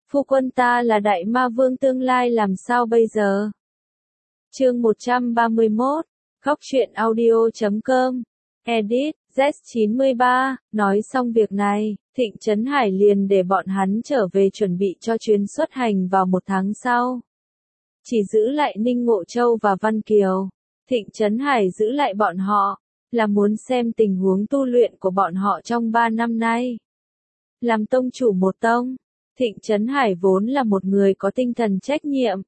Phu quân ta là đại ma vương tương lai làm sao bây giờ? Chương 131, Góc truyện audio.com, Edit, Z93, nói xong việc này, Thịnh Trấn Hải liền để bọn hắn trở về chuẩn bị cho chuyến xuất hành vào 1 tháng sau. Chỉ giữ lại Ninh Ngộ Châu và Văn Kiều. Thịnh Trấn Hải giữ lại bọn họ, là muốn xem tình huống tu luyện của bọn họ trong 3 năm nay. Làm tông chủ một tông, Thịnh Trấn Hải vốn là một người có tinh thần trách nhiệm.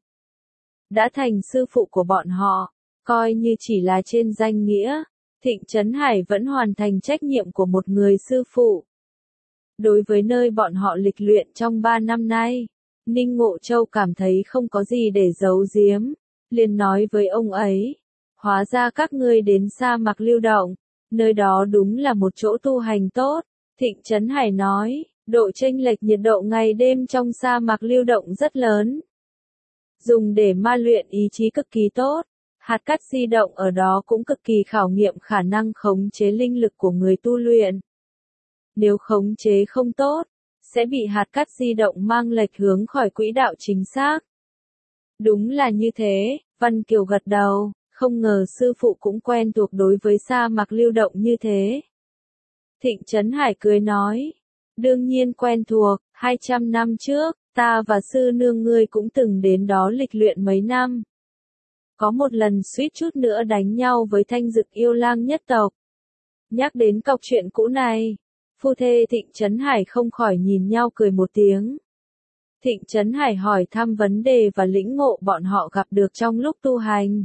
Đã thành sư phụ của bọn họ, coi như chỉ là trên danh nghĩa, Thịnh Trấn Hải vẫn hoàn thành trách nhiệm của một người sư phụ. Đối với nơi bọn họ lịch luyện trong 3 năm nay, Ninh Ngộ Châu cảm thấy không có gì để giấu giếm, liền nói với ông ấy, hóa ra các ngươi đến sa mạc Lưu Động, nơi đó đúng là một chỗ tu hành tốt. Thịnh Trấn Hải nói, độ chênh lệch nhiệt độ ngày đêm trong sa mạc Lưu Động rất lớn. Dùng để ma luyện ý chí cực kỳ tốt, hạt cát di động ở đó cũng cực kỳ khảo nghiệm khả năng khống chế linh lực của người tu luyện. Nếu khống chế không tốt, sẽ bị hạt cát di động mang lệch hướng khỏi quỹ đạo chính xác. Đúng là như thế, Văn Kiều gật đầu, không ngờ sư phụ cũng quen thuộc đối với sa mạc Lưu Động như thế. Thịnh Trấn Hải cười nói, đương nhiên quen thuộc, 200 năm trước, ta và sư nương ngươi cũng từng đến đó lịch luyện mấy năm. Có một lần suýt chút nữa đánh nhau với Thanh Dực yêu lang nhất tộc. Nhắc đến cọc chuyện cũ này, phu thê Thịnh Trấn Hải không khỏi nhìn nhau cười một tiếng. Thịnh Trấn Hải hỏi thăm vấn đề và lĩnh ngộ bọn họ gặp được trong lúc tu hành.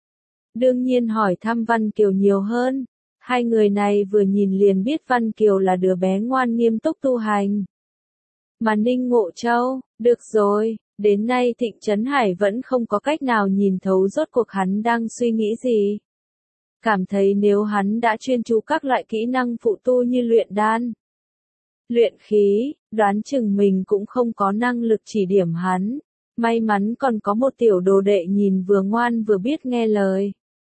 Đương nhiên hỏi thăm Văn Kiều nhiều hơn. Hai người này vừa nhìn liền biết Văn Kiều là đứa bé ngoan nghiêm túc tu hành. Mà Ninh Ngộ Châu, được rồi, đến nay Thịnh Trấn Hải vẫn không có cách nào nhìn thấu rốt cuộc hắn đang suy nghĩ gì. Cảm thấy nếu hắn đã chuyên chú các loại kỹ năng phụ tu như luyện đan, luyện khí, đoán chừng mình cũng không có năng lực chỉ điểm hắn. May mắn còn có một tiểu đồ đệ nhìn vừa ngoan vừa biết nghe lời.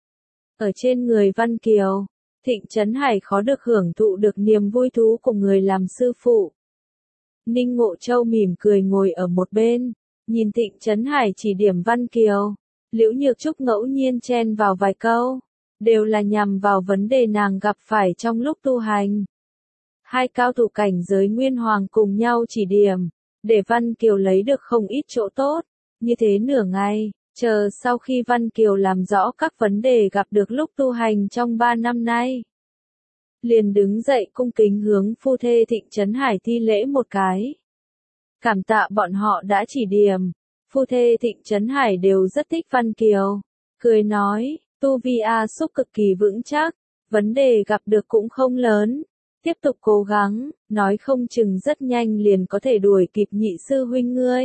Ở trên người Văn Kiều, Thịnh Trấn Hải khó được hưởng thụ được niềm vui thú của người làm sư phụ. Ninh Ngộ Châu mỉm cười ngồi ở một bên, nhìn Thịnh Trấn Hải chỉ điểm Văn Kiều. Liễu Nhược Trúc ngẫu nhiên chen vào vài câu, đều là nhằm vào vấn đề nàng gặp phải trong lúc tu hành. Hai cao thủ cảnh giới Nguyên Hoàng cùng nhau chỉ điểm, để Văn Kiều lấy được không ít chỗ tốt. Như thế nửa ngày, chờ sau khi Văn Kiều làm rõ các vấn đề gặp được lúc tu hành trong 3 năm nay, liền đứng dậy cung kính hướng phu thê Thịnh Trấn Hải thi lễ một cái. Cảm tạ bọn họ đã chỉ điểm. Phu thê Thịnh Trấn Hải đều rất thích Văn Kiều. Cười nói, tu vi A Xúc cực kỳ vững chắc, vấn đề gặp được cũng không lớn. Tiếp tục cố gắng, nói không chừng rất nhanh liền có thể đuổi kịp nhị sư huynh ngươi.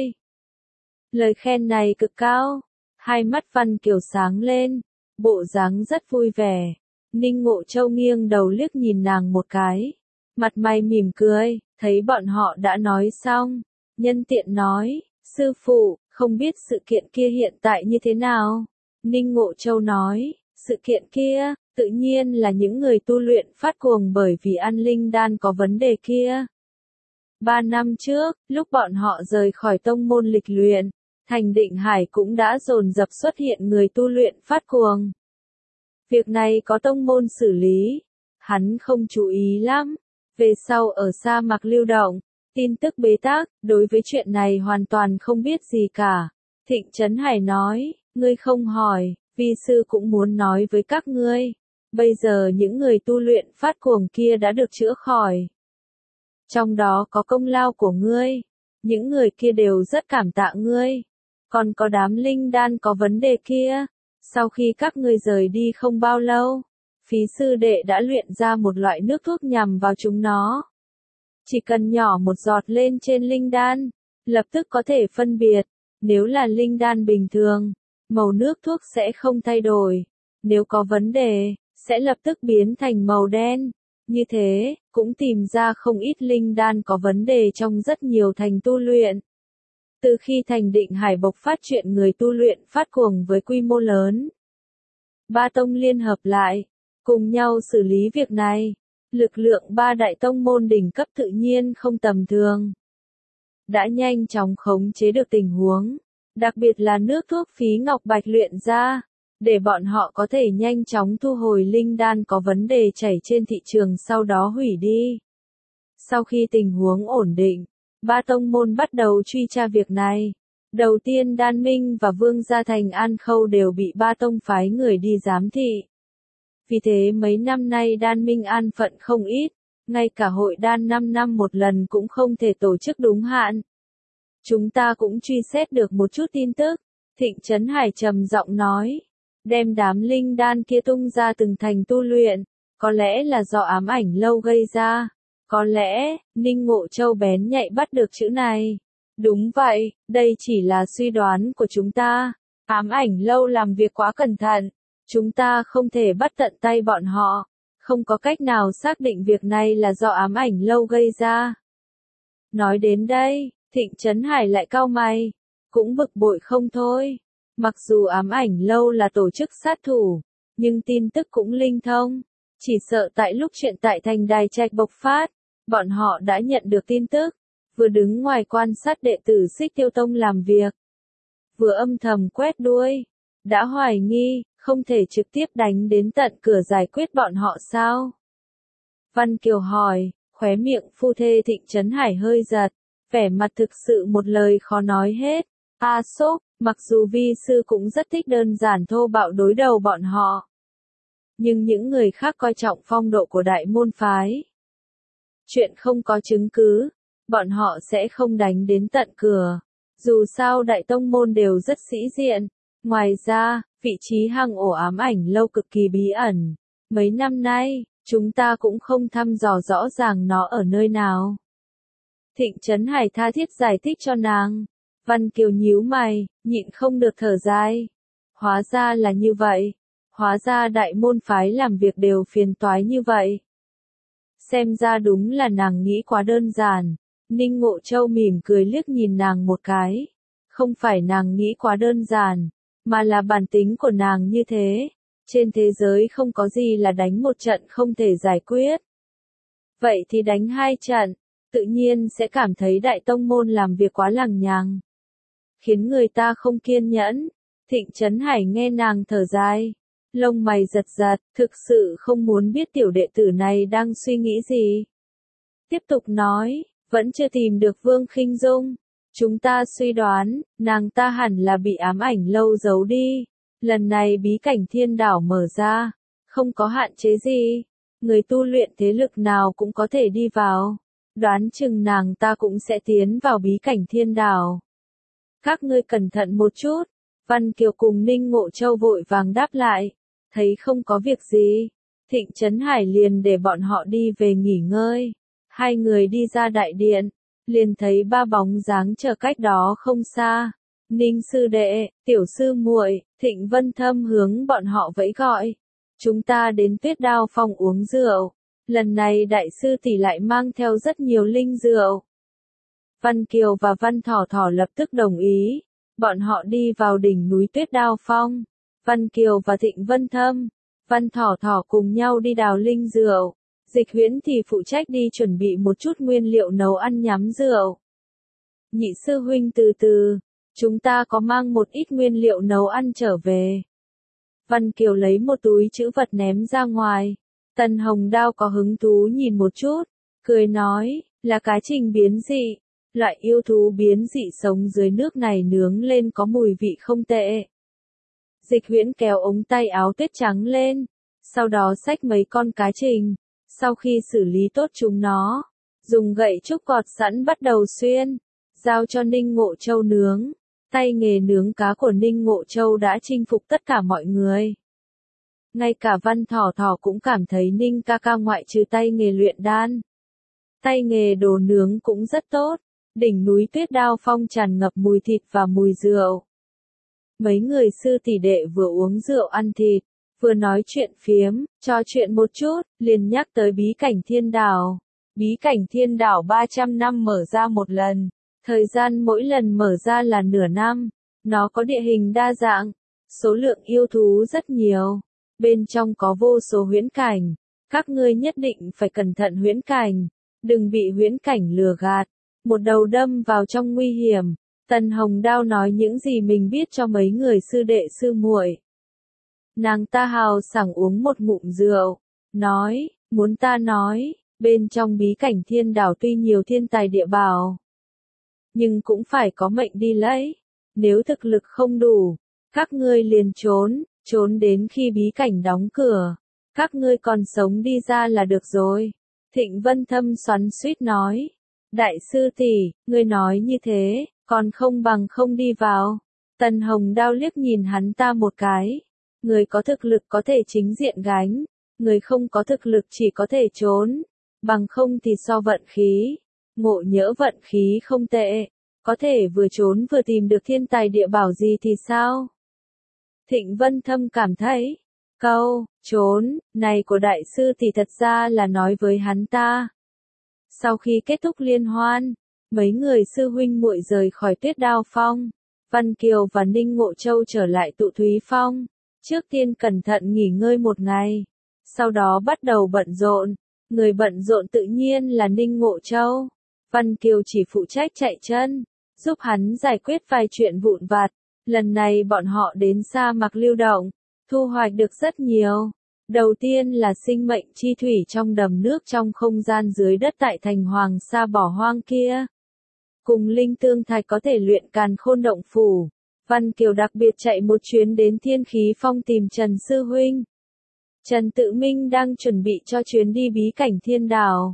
Lời khen này cực cao. Hai mắt Văn Kiều sáng lên, bộ dáng rất vui vẻ. Ninh Ngộ Châu nghiêng đầu liếc nhìn nàng một cái. Mặt mày mỉm cười, thấy bọn họ đã nói xong. Nhân tiện nói, sư phụ, không biết sự kiện kia hiện tại như thế nào? Ninh Ngộ Châu nói, sự kiện kia, tự nhiên là những người tu luyện phát cuồng bởi vì ăn linh đan có vấn đề kia. 3 năm trước, lúc bọn họ rời khỏi tông môn lịch luyện, Thành Định Hải cũng đã dồn dập xuất hiện người tu luyện phát cuồng. Việc này có tông môn xử lý, hắn không chú ý lắm. Về sau ở sa mạc Lưu Động, tin tức bế tắc, đối với chuyện này hoàn toàn không biết gì cả. Thịnh Trấn Hải nói, ngươi không hỏi, vi sư cũng muốn nói với các ngươi. Bây giờ những người tu luyện phát cuồng kia đã được chữa khỏi. Trong đó có công lao của ngươi. Những người kia đều rất cảm tạ ngươi. Còn có đám linh đan có vấn đề kia. Sau khi các ngươi rời đi không bao lâu, phí sư đệ đã luyện ra một loại nước thuốc nhằm vào chúng nó. Chỉ cần nhỏ một giọt lên trên linh đan, lập tức có thể phân biệt. Nếu là linh đan bình thường, màu nước thuốc sẽ không thay đổi. Nếu có vấn đề, sẽ lập tức biến thành màu đen. Như thế, cũng tìm ra không ít linh đan có vấn đề trong rất nhiều thành tu luyện. Từ khi Thành Định Hải bộc phát chuyện người tu luyện phát cuồng với quy mô lớn, 3 tông liên hợp lại, cùng nhau xử lý việc này. Lực lượng 3 đại tông môn đỉnh cấp tự nhiên không tầm thường. đã nhanh chóng khống chế được tình huống, đặc biệt là nước thuốc phí ngọc bạch luyện ra, để bọn họ có thể nhanh chóng thu hồi linh đan có vấn đề chảy trên thị trường sau đó hủy đi. Sau khi tình huống ổn định, ba tông môn bắt đầu truy tra việc này. Đầu tiên Đan Minh và Vương Gia Thành An Khâu đều bị ba tông phái người đi giám thị. Vì thế mấy năm nay Đan Minh an phận không ít, ngay cả hội đan 5 năm một lần cũng không thể tổ chức đúng hạn. Chúng ta cũng truy xét được một chút tin tức, Thịnh Trấn Hải trầm giọng nói, đem đám linh đan kia tung ra từng thành tu luyện, có lẽ là do ám ảnh lâu gây ra. Có lẽ, Ninh Ngộ Châu bén nhạy bắt được chữ này. Đúng vậy, đây chỉ là suy đoán của chúng ta. Ám ảnh lâu làm việc quá cẩn thận. Chúng ta không thể bắt tận tay bọn họ. Không có cách nào xác định việc này là do ám ảnh lâu gây ra. Nói đến đây, Thịnh Trấn Hải lại cau mày. Cũng bực bội không thôi. Mặc dù ám ảnh lâu là tổ chức sát thủ, nhưng tin tức cũng linh thông. Chỉ sợ tại lúc chuyện tại thành Đài Trạch bộc phát, bọn họ đã nhận được tin tức, vừa đứng ngoài quan sát đệ tử Xích Tiêu Tông làm việc, vừa âm thầm quét đuôi, đã hoài nghi, không thể trực tiếp đánh đến tận cửa giải quyết bọn họ sao? Văn Kiều hỏi, khóe miệng phu thê Thịnh Trấn Hải hơi giật, vẻ mặt thực sự một lời khó nói hết. A Sốc, mặc dù vi sư cũng rất thích đơn giản thô bạo đối đầu bọn họ, nhưng những người khác coi trọng phong độ của đại môn phái. Chuyện không có chứng cứ, bọn họ sẽ không đánh đến tận cửa. Dù sao đại tông môn đều rất sĩ diện. Ngoài ra, vị trí hang ổ ám ảnh lâu cực kỳ bí ẩn. Mấy năm nay, chúng ta cũng không thăm dò rõ ràng nó ở nơi nào. Thịnh Trấn Hải tha thiết giải thích cho nàng. Văn Kiều nhíu mày, nhịn không được thở dài. Hóa ra là như vậy. Hóa ra đại môn phái làm việc đều phiền toái như vậy. Xem ra đúng là nàng nghĩ quá đơn giản. Ninh Ngộ Châu mỉm cười liếc nhìn nàng một cái. Không phải nàng nghĩ quá đơn giản, mà là bản tính của nàng như thế. Trên thế giới không có gì là đánh một trận không thể giải quyết. Vậy thì đánh hai trận, tự nhiên sẽ cảm thấy đại tông môn làm việc quá lằng nhằng, khiến người ta không kiên nhẫn. Thịnh Trấn Hải nghe nàng thở dài, lông mày giật giật, thực sự không muốn biết tiểu đệ tử này đang suy nghĩ gì. Tiếp tục nói, vẫn chưa tìm được Vương Khinh Dung. Chúng ta suy đoán, nàng ta hẳn là bị ám ảnh lâu giấu đi. Lần này bí cảnh thiên đảo mở ra, không có hạn chế gì. Người tu luyện thế lực nào cũng có thể đi vào. Đoán chừng nàng ta cũng sẽ tiến vào bí cảnh thiên đảo. Các ngươi cẩn thận một chút. Văn Kiều cùng Ninh Ngộ Châu vội vàng đáp lại. Thấy không có việc gì, Thịnh Trấn Hải liền để bọn họ đi về nghỉ ngơi. Hai người đi ra đại điện, liền thấy ba bóng dáng chờ cách đó không xa. Ninh sư đệ, tiểu sư muội, Thịnh Vân Thâm hướng bọn họ vẫy gọi. Chúng ta đến Tuyết Đao Phong uống rượu. Lần này đại sư tỷ lại mang theo rất nhiều linh rượu. Văn Kiều và Văn Thỏ Thỏ lập tức đồng ý. Bọn họ đi vào đỉnh núi Tuyết Đao Phong. Văn Kiều và Thịnh Vân Thâm, Văn Thỏ Thỏ cùng nhau đi đào linh rượu. Dịch Huyễn thì phụ trách đi chuẩn bị một chút nguyên liệu nấu ăn nhắm rượu. Nhị sư huynh từ từ, chúng ta có mang một ít nguyên liệu nấu ăn trở về. Văn Kiều lấy một túi trữ vật ném ra ngoài. Tần Hồng Đao có hứng thú nhìn một chút, cười nói, là cá trình biến dị. Loại yêu thú biến dị sống dưới nước này nướng lên có mùi vị không tệ. Dịch Huyễn kéo ống tay áo tuyết trắng lên, sau đó xách mấy con cá trình. Sau khi xử lý tốt chúng nó, dùng gậy trúc gọt sẵn bắt đầu xuyên, giao cho Ninh Ngộ Châu nướng. Tay nghề nướng cá của Ninh Ngộ Châu đã chinh phục tất cả mọi người. Ngay cả Văn Thỏ Thỏ cũng cảm thấy Ninh ca ca ngoại trừ tay nghề luyện đan, tay nghề đồ nướng cũng rất tốt. Đỉnh núi Tuyết Đao Phong tràn ngập mùi thịt và mùi rượu. Mấy người sư tỷ đệ vừa uống rượu ăn thịt, vừa nói chuyện phiếm, trò chuyện một chút, liền nhắc tới bí cảnh thiên đảo. Bí cảnh thiên đảo 300 năm mở ra một lần, thời gian mỗi lần mở ra là nửa năm. Nó có địa hình đa dạng, số lượng yêu thú rất nhiều, bên trong có vô số huyễn cảnh. Các ngươi nhất định phải cẩn thận huyễn cảnh, đừng bị huyễn cảnh lừa gạt. một đầu đâm vào trong nguy hiểm. Tần Hồng Đao nói những gì mình biết cho mấy người sư đệ sư muội. Nàng ta hào sảng uống một ngụm rượu, nói, muốn ta nói, bên trong bí cảnh thiên đảo tuy nhiều thiên tài địa bảo, nhưng cũng phải có mệnh đi lấy. Nếu thực lực không đủ, các ngươi liền trốn đến khi bí cảnh đóng cửa. Các ngươi còn sống đi ra là được rồi. Thịnh Vân Thâm xoắn xuýt nói, đại sư tỷ, ngươi nói như thế, còn không bằng không đi vào. Tần Hồng Đao liếc nhìn hắn ta một cái. Người có thực lực có thể chính diện gánh, người không có thực lực chỉ có thể trốn, bằng không thì so vận khí. Ngộ nhỡ vận khí không tệ, có thể vừa trốn vừa tìm được thiên tài địa bảo gì thì sao? Thịnh Vân Thâm cảm thấy, câu, trốn, này của đại sư thì thật ra là nói với hắn ta. Sau khi kết thúc liên hoan, mấy người sư huynh muội rời khỏi Tuyết Đao Phong, Văn Kiều và Ninh Ngộ Châu trở lại Tụ Thúy Phong. Trước tiên cẩn thận nghỉ ngơi một ngày, sau đó bắt đầu bận rộn. Người bận rộn tự nhiên là Ninh Ngộ Châu. Văn Kiều chỉ phụ trách chạy chân, giúp hắn giải quyết vài chuyện vụn vặt. Lần này bọn họ đến sa mạc lưu động, thu hoạch được rất nhiều. Đầu tiên là sinh mệnh chi thủy trong đầm nước trong không gian dưới đất tại thành Hoàng Sa bỏ hoang kia. Cùng linh tương thạch có thể luyện càn khôn động phủ. Văn Kiều đặc biệt chạy một chuyến đến Thiên Khí Phong tìm Trần Sư Huynh. Trần Tự Minh đang chuẩn bị cho chuyến đi bí cảnh thiên đảo.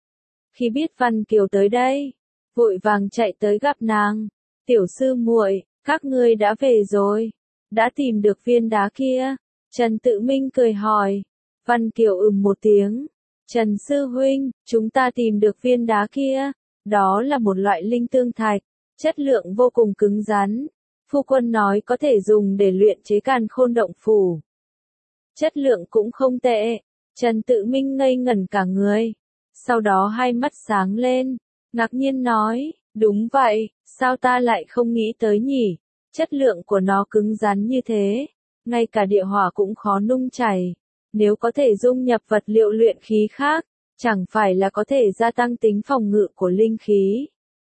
Khi biết Văn Kiều tới đây, vội vàng chạy tới gặp nàng. Tiểu sư muội, các ngươi đã về rồi, đã tìm được viên đá kia. Trần Tự Minh cười hỏi. Văn Kiều một tiếng. Trần Sư Huynh, chúng ta tìm được viên đá kia. Đó là một loại linh tương thạch, chất lượng vô cùng cứng rắn. Phu quân nói có thể dùng để luyện chế càn khôn động phủ. Chất lượng cũng không tệ. Trần Tự Minh ngây ngẩn cả người. Sau đó hai mắt sáng lên, ngạc nhiên nói, đúng vậy, sao ta lại không nghĩ tới nhỉ? Chất lượng của nó cứng rắn như thế, ngay cả địa hỏa cũng khó nung chảy. Nếu có thể dung nhập vật liệu luyện khí khác, chẳng phải là có thể gia tăng tính phòng ngự của linh khí.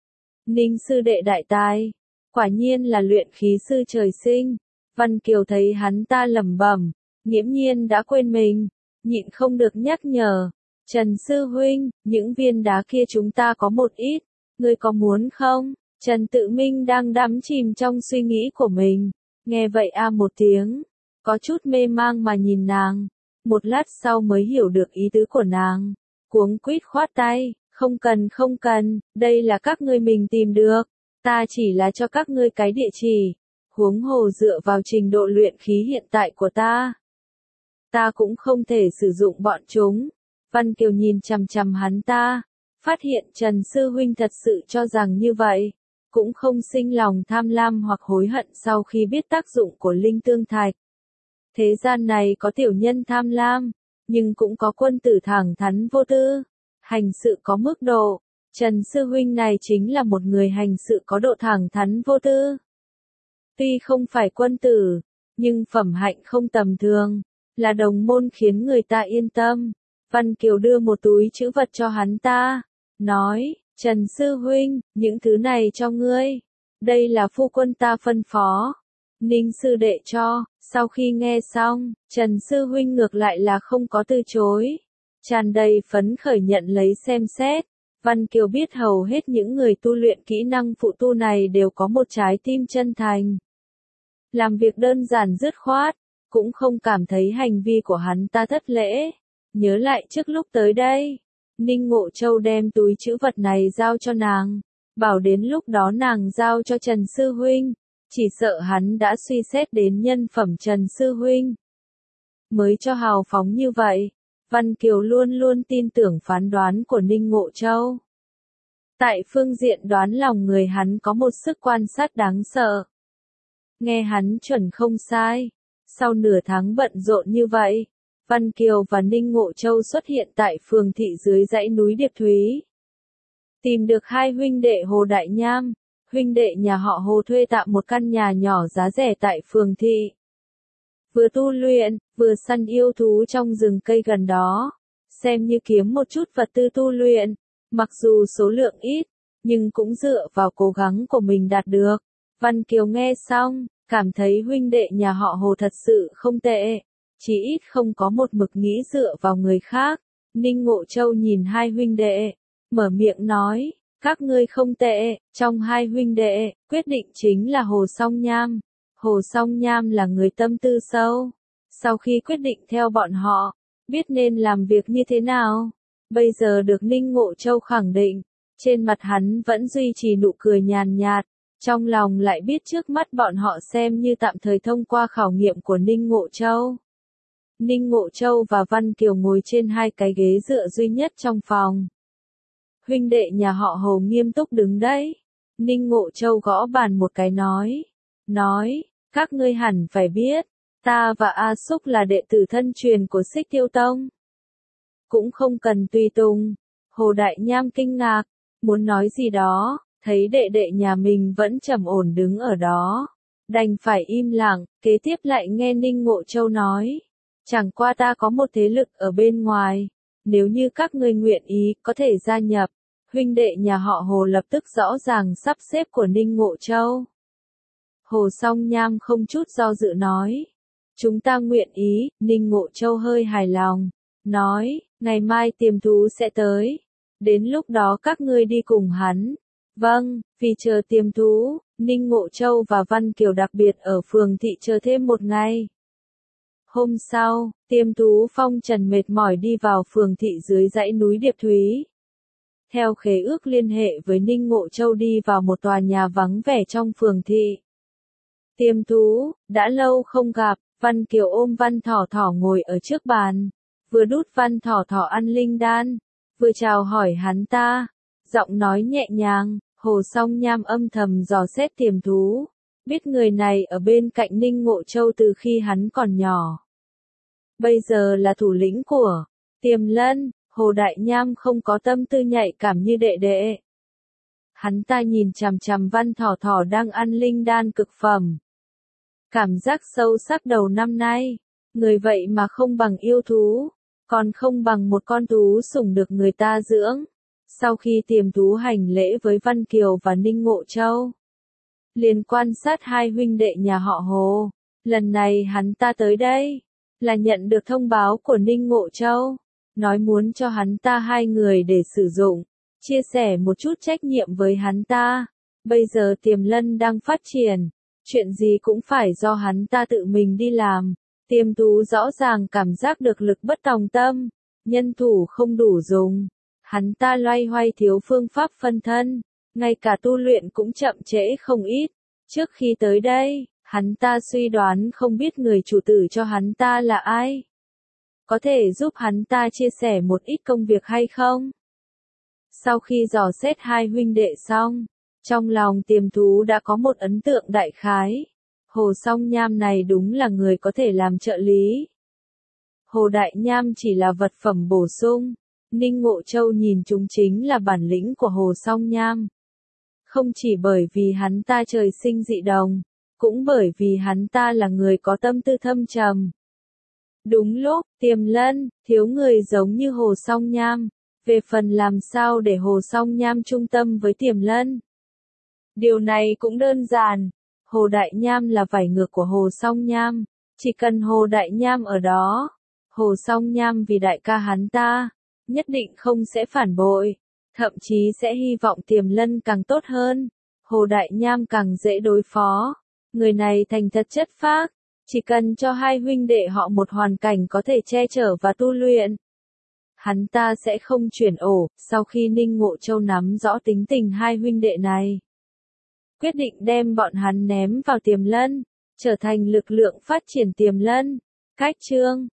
Ninh sư đệ đại tài, quả nhiên là luyện khí sư trời sinh. Văn Kiều thấy hắn ta lẩm bẩm, nghiễm nhiên đã quên mình, nhịn không được nhắc nhở. Trần Sư Huynh, những viên đá kia chúng ta có một ít, ngươi có muốn không? Trần Tự Minh đang đắm chìm trong suy nghĩ của mình, nghe vậy một tiếng, có chút mê mang mà nhìn nàng, một lát sau mới hiểu được ý tứ của nàng, cuống quýt khoát tay, không cần, đây là các ngươi mình tìm được, ta chỉ là cho các ngươi cái địa chỉ, huống hồ dựa vào trình độ luyện khí hiện tại của ta cũng không thể sử dụng bọn chúng. Văn Kiều nhìn chằm chằm hắn ta, phát hiện Trần Sư Huynh thật sự cho rằng như vậy, cũng không sinh lòng tham lam hoặc hối hận sau khi biết tác dụng của linh tương thạch. Thế gian này có tiểu nhân tham lam, nhưng cũng có quân tử thẳng thắn vô tư, hành sự có mức độ. Trần Sư Huynh này chính là một người hành sự có độ thẳng thắn vô tư. Tuy không phải quân tử, nhưng phẩm hạnh không tầm thường, là đồng môn khiến người ta yên tâm. Văn Kiều đưa một túi trữ vật cho hắn ta, nói, Trần Sư Huynh, những thứ này cho ngươi. Đây là phu quân ta phân phó. Ninh sư đệ cho. Sau khi nghe xong, Trần Sư Huynh ngược lại là không có từ chối. Tràn đầy phấn khởi nhận lấy xem xét. Văn Kiều biết hầu hết những người tu luyện kỹ năng phụ tu này đều có một trái tim chân thành. Làm việc đơn giản dứt khoát, cũng không cảm thấy hành vi của hắn ta thất lễ. Nhớ lại trước lúc tới đây, Ninh Ngộ Châu đem túi trữ vật này giao cho nàng, bảo đến lúc đó nàng giao cho Trần Sư Huynh, chỉ sợ hắn đã suy xét đến nhân phẩm Trần Sư Huynh. Mới cho hào phóng như vậy, Văn Kiều luôn luôn tin tưởng phán đoán của Ninh Ngộ Châu. Tại phương diện đoán lòng người hắn có một sức quan sát đáng sợ. Nghe hắn chuẩn không sai, sau nửa tháng bận rộn như vậy, Văn Kiều và Ninh Ngộ Châu xuất hiện tại phường thị dưới dãy núi Điệp Thúy. Tìm được hai huynh đệ Hồ Đại Nham, huynh đệ nhà họ Hồ thuê tạm một căn nhà nhỏ giá rẻ tại phường thị. Vừa tu luyện, vừa săn yêu thú trong rừng cây gần đó, xem như kiếm một chút vật tư tu luyện, mặc dù số lượng ít, nhưng cũng dựa vào cố gắng của mình đạt được. Văn Kiều nghe xong, cảm thấy huynh đệ nhà họ Hồ thật sự không tệ, chí ít không có một mực nghĩ dựa vào người khác. Ninh Ngộ Châu nhìn hai huynh đệ, mở miệng nói, các ngươi không tệ, trong hai huynh đệ, quyết định chính là Hồ Song Nham. Hồ Song Nham là người tâm tư sâu. Sau khi quyết định theo bọn họ, biết nên làm việc như thế nào, bây giờ được Ninh Ngộ Châu khẳng định, trên mặt hắn vẫn duy trì nụ cười nhàn nhạt, trong lòng lại biết trước mắt bọn họ xem như tạm thời thông qua khảo nghiệm của Ninh Ngộ Châu. Ninh Ngộ Châu và Văn Kiều ngồi trên hai cái ghế dựa duy nhất trong phòng. Huynh đệ nhà họ Hồ nghiêm túc đứng đấy. Ninh Ngộ Châu gõ bàn một cái nói, các ngươi hẳn phải biết, ta và A Súc là đệ tử thân truyền của Xích Tiêu Tông. Cũng không cần tùy tùng. Hồ Đại Nham kinh ngạc, muốn nói gì đó, thấy đệ đệ nhà mình vẫn trầm ổn đứng ở đó. Đành phải im lặng, kế tiếp lại nghe Ninh Ngộ Châu nói. Chẳng qua ta có một thế lực ở bên ngoài, nếu như các ngươi nguyện ý có thể gia nhập. Huynh đệ nhà họ Hồ lập tức rõ ràng sắp xếp của Ninh Ngộ Châu. Hồ Song Nham không chút do dự nói. Chúng ta nguyện ý, Ninh Ngộ Châu hơi hài lòng. Nói, ngày mai Tiềm Thú sẽ tới. Đến lúc đó các ngươi đi cùng hắn. Vâng, vì chờ Tiềm Thú, Ninh Ngộ Châu và Văn Kiều đặc biệt ở phường thị chờ thêm một ngày. Hôm sau, Tiềm Thú phong trần mệt mỏi đi vào phường thị dưới dãy núi Điệp Thúy. Theo khế ước liên hệ với Ninh Ngộ Châu đi vào một tòa nhà vắng vẻ trong phường thị. Tiềm Thú, đã lâu không gặp, Văn Kiều ôm Văn Thỏ Thỏ ngồi ở trước bàn, vừa đút Văn Thỏ Thỏ ăn linh đan, vừa chào hỏi hắn ta, giọng nói nhẹ nhàng. Hồ Song Nham âm thầm dò xét Tiềm Thú, biết người này ở bên cạnh Ninh Ngộ Châu từ khi hắn còn nhỏ. Bây giờ là thủ lĩnh của Tiềm Lân. Hồ Đại Nham không có tâm tư nhạy cảm như đệ đệ. Hắn ta nhìn chằm chằm Văn Thỏ Thỏ đang ăn linh đan cực phẩm. Cảm giác sâu sắc đầu năm nay, người vậy mà không bằng yêu thú, còn không bằng một con thú sủng được người ta dưỡng. Sau khi Tiềm Thú hành lễ với Văn Kiều và Ninh Ngộ Châu, liền quan sát hai huynh đệ nhà họ Hồ. Lần này hắn ta tới đây, là nhận được thông báo của Ninh Ngộ Châu, nói muốn cho hắn ta hai người để sử dụng, chia sẻ một chút trách nhiệm với hắn ta. Bây giờ Tiềm Lân đang phát triển, chuyện gì cũng phải do hắn ta tự mình đi làm. Tiềm Thú rõ ràng cảm giác được lực bất tòng tâm, nhân thủ không đủ dùng. Hắn ta loay hoay thiếu phương pháp phân thân, ngay cả tu luyện cũng chậm trễ không ít. Trước khi tới đây, hắn ta suy đoán không biết người chủ tử cho hắn ta là ai. Có thể giúp hắn ta chia sẻ một ít công việc hay không? Sau khi dò xét hai huynh đệ xong, trong lòng Tiềm Thú đã có một ấn tượng đại khái. Hồ Song Nham này đúng là người có thể làm trợ lý. Hồ Đại Nham chỉ là vật phẩm bổ sung. Ninh Ngộ Châu nhìn chúng chính là bản lĩnh của Hồ Song Nham. Không chỉ bởi vì hắn ta trời sinh dị đồng, cũng bởi vì hắn ta là người có tâm tư thâm trầm. Đúng lúc, Tiềm Lân, thiếu người giống như Hồ Song Nham. Về phần làm sao để Hồ Song Nham trung tâm với Tiềm Lân, điều này cũng đơn giản. Hồ Đại Nham là vảy ngược của Hồ Song Nham. Chỉ cần Hồ Đại Nham ở đó, Hồ Song Nham vì đại ca hắn ta, nhất định không sẽ phản bội, thậm chí sẽ hy vọng Tiềm Lân càng tốt hơn. Hồ Đại Nham càng dễ đối phó. Người này thành thật chất phác, chỉ cần cho hai huynh đệ họ một hoàn cảnh có thể che chở và tu luyện, hắn ta sẽ không chuyển ổ. Sau khi Ninh Ngộ Châu nắm rõ tính tình hai huynh đệ này, quyết định đem bọn hắn ném vào Tiềm Lân, trở thành lực lượng phát triển Tiềm Lân. Cách chương